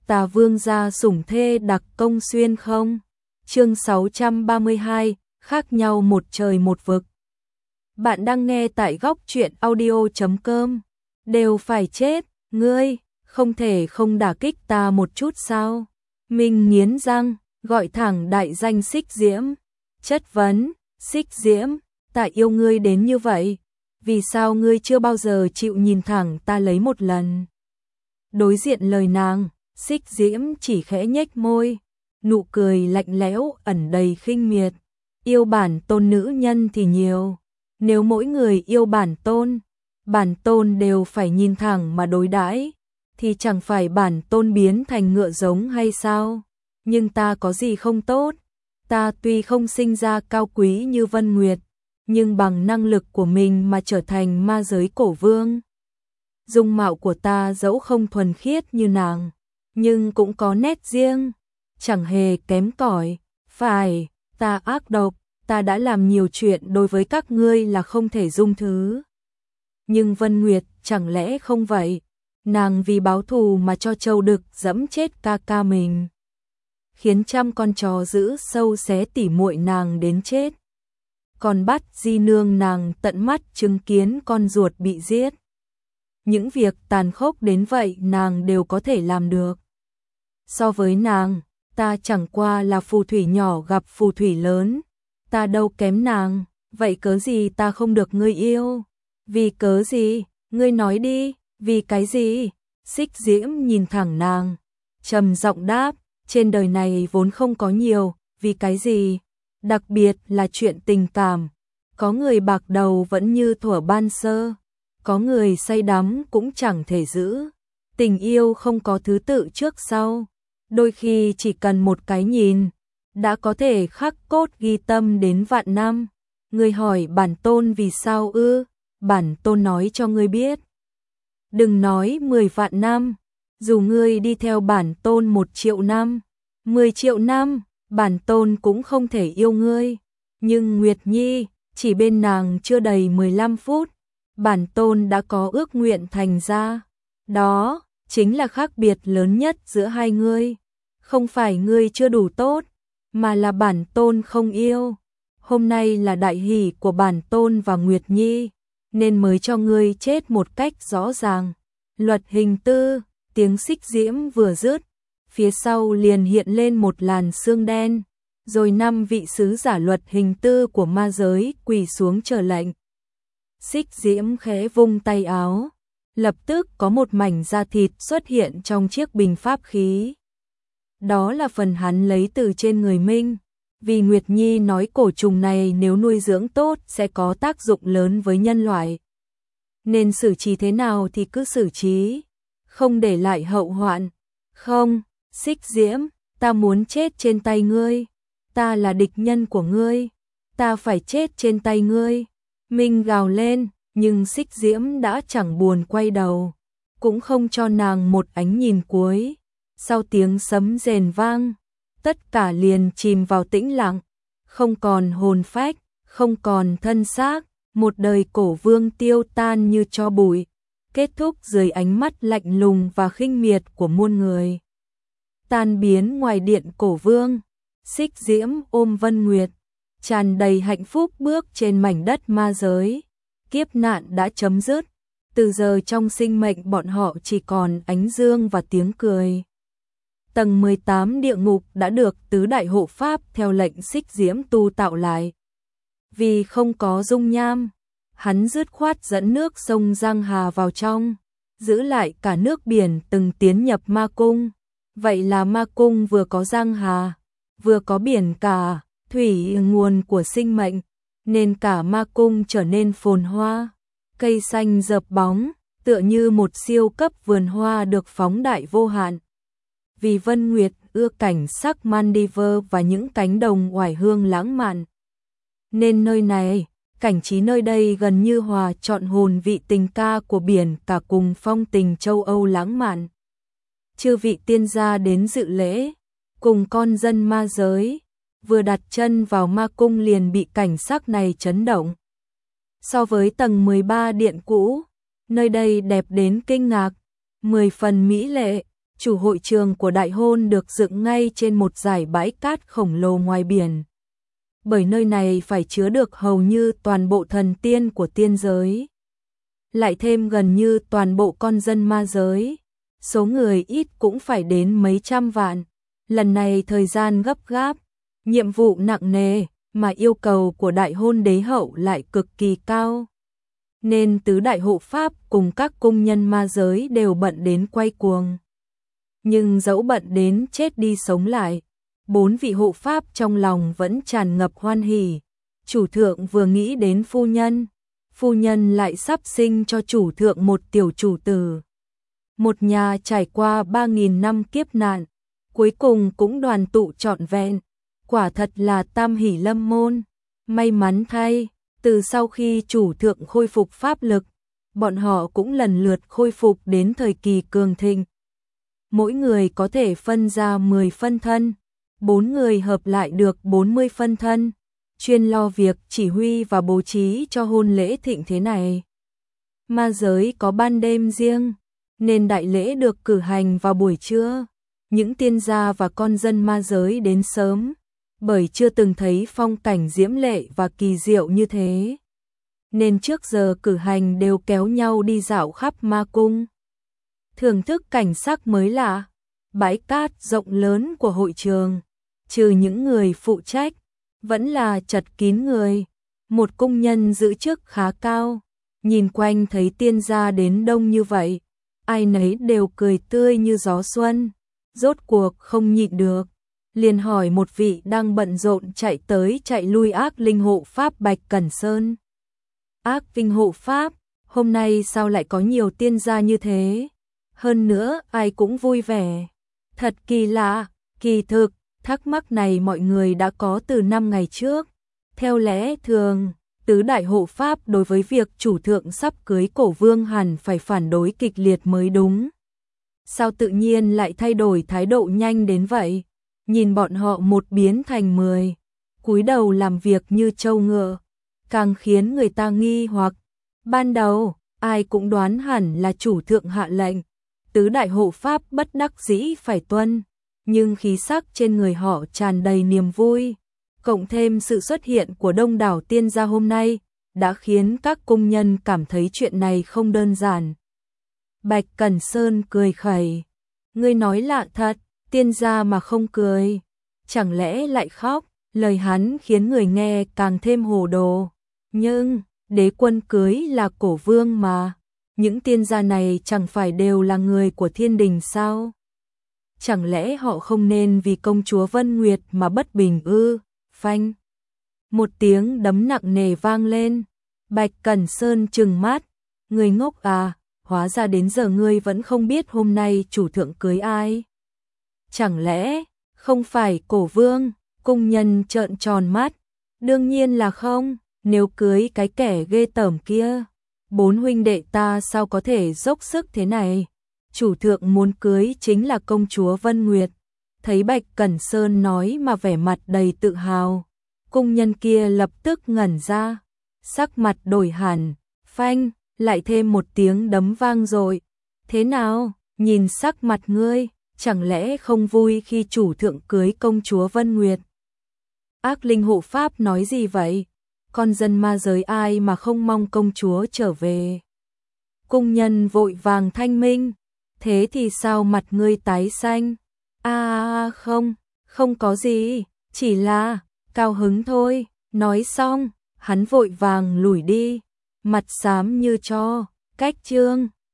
Tà Vương gia sủng thê đặc công xuyên không? Chương 632, khác nhau một trời một vực. Bạn đang nghe tại góc truyện audio.com. Đều phải chết, ngươi, không thể không đả kích ta một chút sao? Minh nghiến răng, gọi thẳng đại danh Xích Diễm. Chất vấn, Xích Diễm, ta yêu ngươi đến như vậy, vì sao ngươi chưa bao giờ chịu nhìn thẳng ta lấy một lần? Đối diện lời nàng, Xích Diễm chỉ khẽ nhếch môi, nụ cười lạnh lẽo ẩn đầy khinh miệt. Yêu bản tôn nữ nhân thì nhiều, nếu mỗi người yêu bản tôn đều phải nhìn thẳng mà đối đãi, thì chẳng phải bản tôn biến thành ngựa giống hay sao? Nhưng ta có gì không tốt? Ta tuy không sinh ra cao quý như Vân Nguyệt, nhưng bằng năng lực của mình mà trở thành ma giới cổ vương. Dung mạo của ta dẫu không thuần khiết như nàng, nhưng cũng có nét riêng, chẳng hề kém cỏi. Phải, ta ác độc, ta đã làm nhiều chuyện đối với các ngươi là không thể dung thứ. Nhưng Vân Nguyệt chẳng lẽ không vậy? Nàng vì báo thù mà cho Châu Đực dẫm chết ca ca mình, khiến trăm con chó dữ sâu xé tỉ muội nàng đến chết. Còn bắt di nương nàng tận mắt chứng kiến con ruột bị giết. Những việc tàn khốc đến vậy nàng đều có thể làm được. So với nàng, ta chẳng qua là phù thủy nhỏ gặp phù thủy lớn, ta đâu kém nàng, vậy cớ gì ta không được ngươi yêu? Vì cớ gì? Ngươi nói đi, vì cái gì? Xích Diễm nhìn thẳng nàng, trầm giọng đáp, trên đời này vốn không có nhiều, vì cái gì? Đặc biệt là chuyện tình cảm, có người bạc đầu vẫn như thuở ban sơ, có người say đắm cũng chẳng thể giữ. Tình yêu không có thứ tự trước sau, đôi khi chỉ cần một cái nhìn đã có thể khắc cốt ghi tâm đến vạn năm. Ngươi hỏi bản tôn vì sao ư? Bản tôn nói cho ngươi biết. Đừng nói 10 vạn năm, dù ngươi đi theo bản tôn 1 triệu năm, 10 triệu năm, bản tôn cũng không thể yêu ngươi. Nhưng Nguyệt Nhi, chỉ bên nàng chưa đầy 15 phút, bản tôn đã có ước nguyện thành ra. Đó chính là khác biệt lớn nhất giữa hai ngươi. Không phải ngươi chưa đủ tốt, mà là bản tôn không yêu. Hôm nay là đại hỷ của bản tôn và Nguyệt Nhi, nên mới cho ngươi chết một cách rõ ràng. Luật hình tư, tiếng Xích Diễm vừa dứt, phía sau liền hiện lên một làn sương đen, rồi 5 vị sứ giả luật hình tư của ma giới quỳ xuống chờ lệnh. Xích Diễm khẽ vung tay áo, lập tức có một mảnh da thịt xuất hiện trong chiếc bình pháp khí. Đó là phần hắn lấy từ trên người Minh, vì Nguyệt Nhi nói cổ trùng này nếu nuôi dưỡng tốt sẽ có tác dụng lớn với nhân loại. Nên xử trí thế nào thì cứ xử trí, không để lại hậu hoạn. Không, Xích Diễm, ta muốn chết trên tay ngươi, ta là địch nhân của ngươi, ta phải chết trên tay ngươi. Minh gào lên, nhưng Xích Diễm đã chẳng buồn quay đầu, cũng không cho nàng một ánh nhìn cuối. Sau tiếng sấm rền vang, tất cả liền chìm vào tĩnh lặng, không còn hồn phách, không còn thân xác, một đời cổ vương tiêu tan như tro bụi, kết thúc dưới ánh mắt lạnh lùng và khinh miệt của muôn người. Tan biến ngoài điện cổ vương, Xích Diễm ôm Vân Nguyệt, tràn đầy hạnh phúc bước trên mảnh đất ma giới. Kiếp nạn đã chấm dứt, từ giờ trong sinh mệnh bọn họ chỉ còn ánh dương và tiếng cười. Tầng 18 địa ngục đã được tứ đại hộ pháp theo lệnh Xích Diễm tu tạo lại. Vì không có dung nham, hắn dứt khoát dẫn nước sông Giang Hà vào trong, giữ lại cả nước biển từng tiến nhập ma cung. Vậy là ma cung vừa có Giang Hà, vừa có biển cả, thủy nguồn của sinh mệnh, nên cả ma cung trở nên phồn hoa, cây xanh rợp bóng, tựa như một siêu cấp vườn hoa được phóng đại vô hạn. Vì Vân Nguyệt ưa cảnh sắc Maldives và những cánh đồng oải hương lãng mạn, nên nơi này, cảnh trí nơi đây gần như hòa trọn hồn vị tình ca của biển cả cùng phong tình châu Âu lãng mạn. Chư vị tiên gia đến dự lễ, cùng con dân ma giới, vừa đặt chân vào ma cung liền bị cảnh sắc này chấn động. So với tầng 13 điện cũ, nơi đây đẹp đến kinh ngạc, 10 phần mỹ lệ, chủ hội trường của đại hôn được dựng ngay trên một dải bãi cát khổng lồ ngoài biển. Bởi nơi này phải chứa được hầu như toàn bộ thần tiên của tiên giới, lại thêm gần như toàn bộ con dân ma giới. Số người ít cũng phải đến mấy trăm vạn. Lần này thời gian gấp gáp, nhiệm vụ nặng nề, mà yêu cầu của đại hôn đế hậu lại cực kỳ cao. Nên tứ đại hộ pháp cùng các cung nhân ma giới đều bận đến quay cuồng. Nhưng dẫu bận đến chết đi sống lại, 4 vị hộ pháp trong lòng vẫn tràn ngập hoan hỉ. Chủ thượng vừa nghĩ đến phu nhân lại sắp sinh cho chủ thượng một tiểu chủ tử. Một nhà trải qua 3.000 năm kiếp nạn, cuối cùng cũng đoàn tụ trọn vẹn, quả thật là tam hỷ lâm môn. May mắn thay, từ sau khi chủ thượng khôi phục pháp lực, bọn họ cũng lần lượt khôi phục đến thời kỳ cường thịnh. Mỗi người có thể phân ra 10 phân thân, 4 người hợp lại được 40 phân thân, chuyên lo việc chỉ huy và bố trí cho hôn lễ thịnh thế này. Ma giới có ban đêm riêng, nên đại lễ được cử hành vào buổi trưa. Những tiên gia và con dân ma giới đến sớm, bởi chưa từng thấy phong cảnh diễm lệ và kỳ diệu như thế, nên trước giờ cử hành đều kéo nhau đi dạo khắp ma cung, thưởng thức cảnh sắc mới lạ. Bãi cát rộng lớn của hội trường, trừ những người phụ trách, vẫn là chật kín người. Một cung nhân giữ chức khá cao, nhìn quanh thấy tiên gia đến đông như vậy, ai nấy đều cười tươi như gió xuân. Rốt cuộc không nhịn được, liền hỏi một vị đang bận rộn chạy tới chạy lui Ác Linh hộ pháp Bạch Cẩn Sơn. Ác Linh hộ pháp, hôm nay sao lại có nhiều tiên gia như thế? Hơn nữa ai cũng vui vẻ. Thật kỳ lạ, kỳ thực, thắc mắc này mọi người đã có từ 5 ngày trước. Theo lẽ thường, tứ đại hộ pháp đối với việc chủ thượng sắp cưới cổ vương hẳn phải phản đối kịch liệt mới đúng. Sao tự nhiên lại thay đổi thái độ nhanh đến vậy? Nhìn bọn họ một biến thành 10, cúi đầu làm việc như trâu ngựa, càng khiến người ta nghi hoặc. Ban đầu, ai cũng đoán hẳn là chủ thượng hạ lệnh, tứ đại hộ pháp bất đắc dĩ phải tuân, nhưng khí sắc trên người họ tràn đầy niềm vui, cộng thêm sự xuất hiện của đông đảo tiên gia hôm nay, đã khiến các cung nhân cảm thấy chuyện này không đơn giản. Bạch Cẩn Sơn cười khẩy, ngươi nói lạ thật, tiên gia mà không cười, chẳng lẽ lại khóc? Lời hắn khiến người nghe càng thêm hồ đồ. Nhưng, đế quân cưới là cổ vương mà, những tiên gia này chẳng phải đều là người của thiên đình sao? Chẳng lẽ họ không nên vì công chúa Vân Nguyệt mà bất bình ư? Phanh! Một tiếng đấm nặng nề vang lên. Bạch Cẩn Sơn trừng mắt, người ngốc à, hóa ra đến giờ ngươi vẫn không biết hôm nay chủ thượng cưới ai? Chẳng lẽ không phải cổ vương? Cung nhân trợn tròn mắt, đương nhiên là không, nếu cưới cái kẻ ghê tởm kia, 4 huynh đệ ta sao có thể dốc sức thế này? Chủ thượng muốn cưới chính là công chúa Vân Nguyệt. Thấy Bạch Cẩn Sơn nói mà vẻ mặt đầy tự hào, cung nhân kia lập tức ngẩn ra, sắc mặt đổi hẳn. Phanh, lại thêm một tiếng đấm vang rồi. Thế nào, nhìn sắc mặt ngươi, chẳng lẽ không vui khi chủ thượng cưới công chúa Vân Nguyệt? Ác Linh hộ pháp nói gì vậy? Con dân ma giới ai mà không mong công chúa trở về? Cung nhân vội vàng thanh minh, thế thì sao mặt ngươi tái xanh? Không, không có gì, chỉ là cao hứng thôi. Nói xong, hắn vội vàng lủi đi, mặt xám như tro. Cách chương